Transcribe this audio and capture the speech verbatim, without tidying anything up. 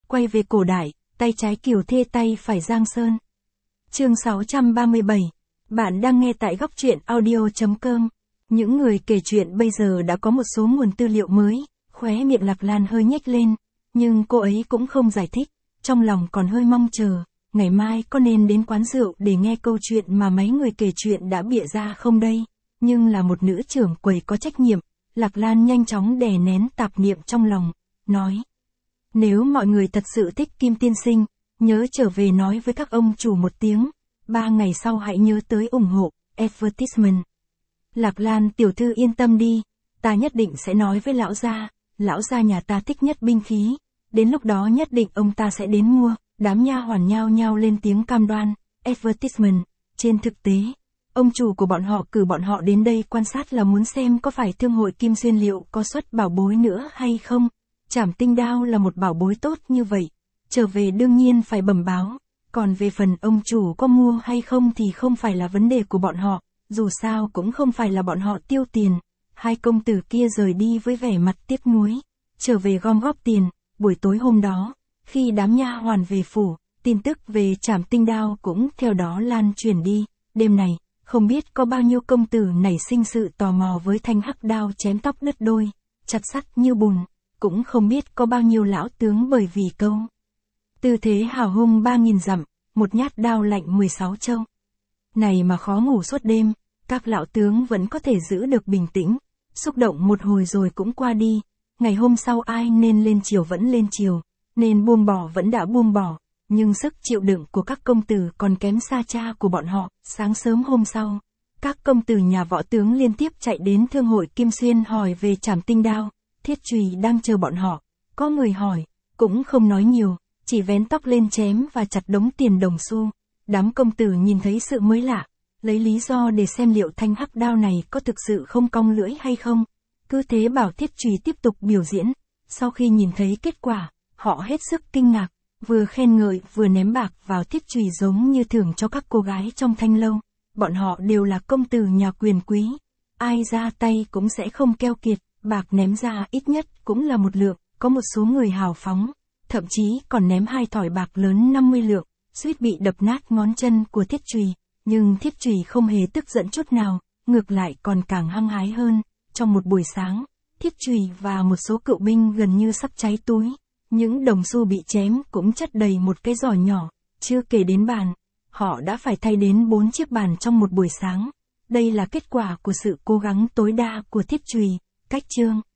quay về cổ đại, tay trái Kiều Thê tay phải Giang Sơn. Chương sáu trăm ba mươi bảy. Bạn đang nghe tại góc truyện audio chấm com. Những người kể chuyện bây giờ đã có một số nguồn tư liệu mới, khóe miệng Lạc Lan hơi nhếch lên, nhưng cô ấy cũng không giải thích, trong lòng còn hơi mong chờ, ngày mai có nên đến quán rượu để nghe câu chuyện mà mấy người kể chuyện đã bịa ra không đây? Nhưng là một nữ trưởng quầy có trách nhiệm, Lạc Lan nhanh chóng đè nén tạp niệm trong lòng, nói. Nếu mọi người thật sự thích Kim tiên sinh, nhớ trở về nói với các ông chủ một tiếng, ba ngày sau hãy nhớ tới ủng hộ, advertisement. Lạc Lan tiểu thư yên tâm đi, ta nhất định sẽ nói với lão gia, lão gia nhà ta thích nhất binh khí, đến lúc đó nhất định ông ta sẽ đến mua, đám nha hoàn nhao nhao lên tiếng cam đoan, advertisement, trên thực tế. Ông chủ của bọn họ cử bọn họ đến đây quan sát là muốn xem có phải thương hội Kim Xuyên liệu có xuất bảo bối nữa hay không. Trảm tinh đao là một bảo bối tốt như vậy. Trở về đương nhiên phải bẩm báo. Còn về phần ông chủ có mua hay không thì không phải là vấn đề của bọn họ. Dù sao cũng không phải là bọn họ tiêu tiền. Hai công tử kia rời đi với vẻ mặt tiếc nuối. Trở về gom góp tiền. Buổi tối hôm đó, khi đám nha hoàn về phủ, tin tức về trảm tinh đao cũng theo đó lan truyền đi. Đêm này, không biết có bao nhiêu công tử nảy sinh sự tò mò với thanh hắc đao chém tóc đứt đôi, chặt sắt như bùn, cũng không biết có bao nhiêu lão tướng bởi vì câu tư thế hào hung ba nghìn dặm, một nhát đao lạnh mười sáu châu. Này mà khó ngủ suốt đêm, các lão tướng vẫn có thể giữ được bình tĩnh, xúc động một hồi rồi cũng qua đi, ngày hôm sau ai nên lên chiều vẫn lên chiều, nên buông bỏ vẫn đã buông bỏ. Nhưng sức chịu đựng của các công tử còn kém xa cha của bọn họ. Sáng sớm hôm sau, các công tử nhà võ tướng liên tiếp chạy đến thương hội Kim Xuyên hỏi về trảm tinh đao. Thiết Trùy đang chờ bọn họ. Có người hỏi, cũng không nói nhiều, chỉ vén tóc lên chém và chặt đống tiền đồng xu. Đám công tử nhìn thấy sự mới lạ, lấy lý do để xem liệu thanh hắc đao này có thực sự không cong lưỡi hay không. Cứ thế bảo Thiết Trùy tiếp tục biểu diễn. Sau khi nhìn thấy kết quả, họ hết sức kinh ngạc. Vừa khen ngợi vừa ném bạc vào Thiết Trùy giống như thưởng cho các cô gái trong thanh lâu. Bọn họ đều là công tử nhà quyền quý. Ai ra tay cũng sẽ không keo kiệt, bạc ném ra ít nhất cũng là một lượng. Có một số người hào phóng, thậm chí còn ném hai thỏi bạc lớn năm mươi lượng, suýt bị đập nát ngón chân của Thiết Trùy. Nhưng Thiết Trùy không hề tức giận chút nào, ngược lại còn càng hăng hái hơn. Trong một buổi sáng, Thiết Trùy và một số cựu binh gần như sắp cháy túi. Những đồng xu bị chém cũng chất đầy một cái giỏ nhỏ, chưa kể đến bàn. Họ đã phải thay đến bốn chiếc bàn trong một buổi sáng. Đây là kết quả của sự cố gắng tối đa của Thiết Trùy. Cách chương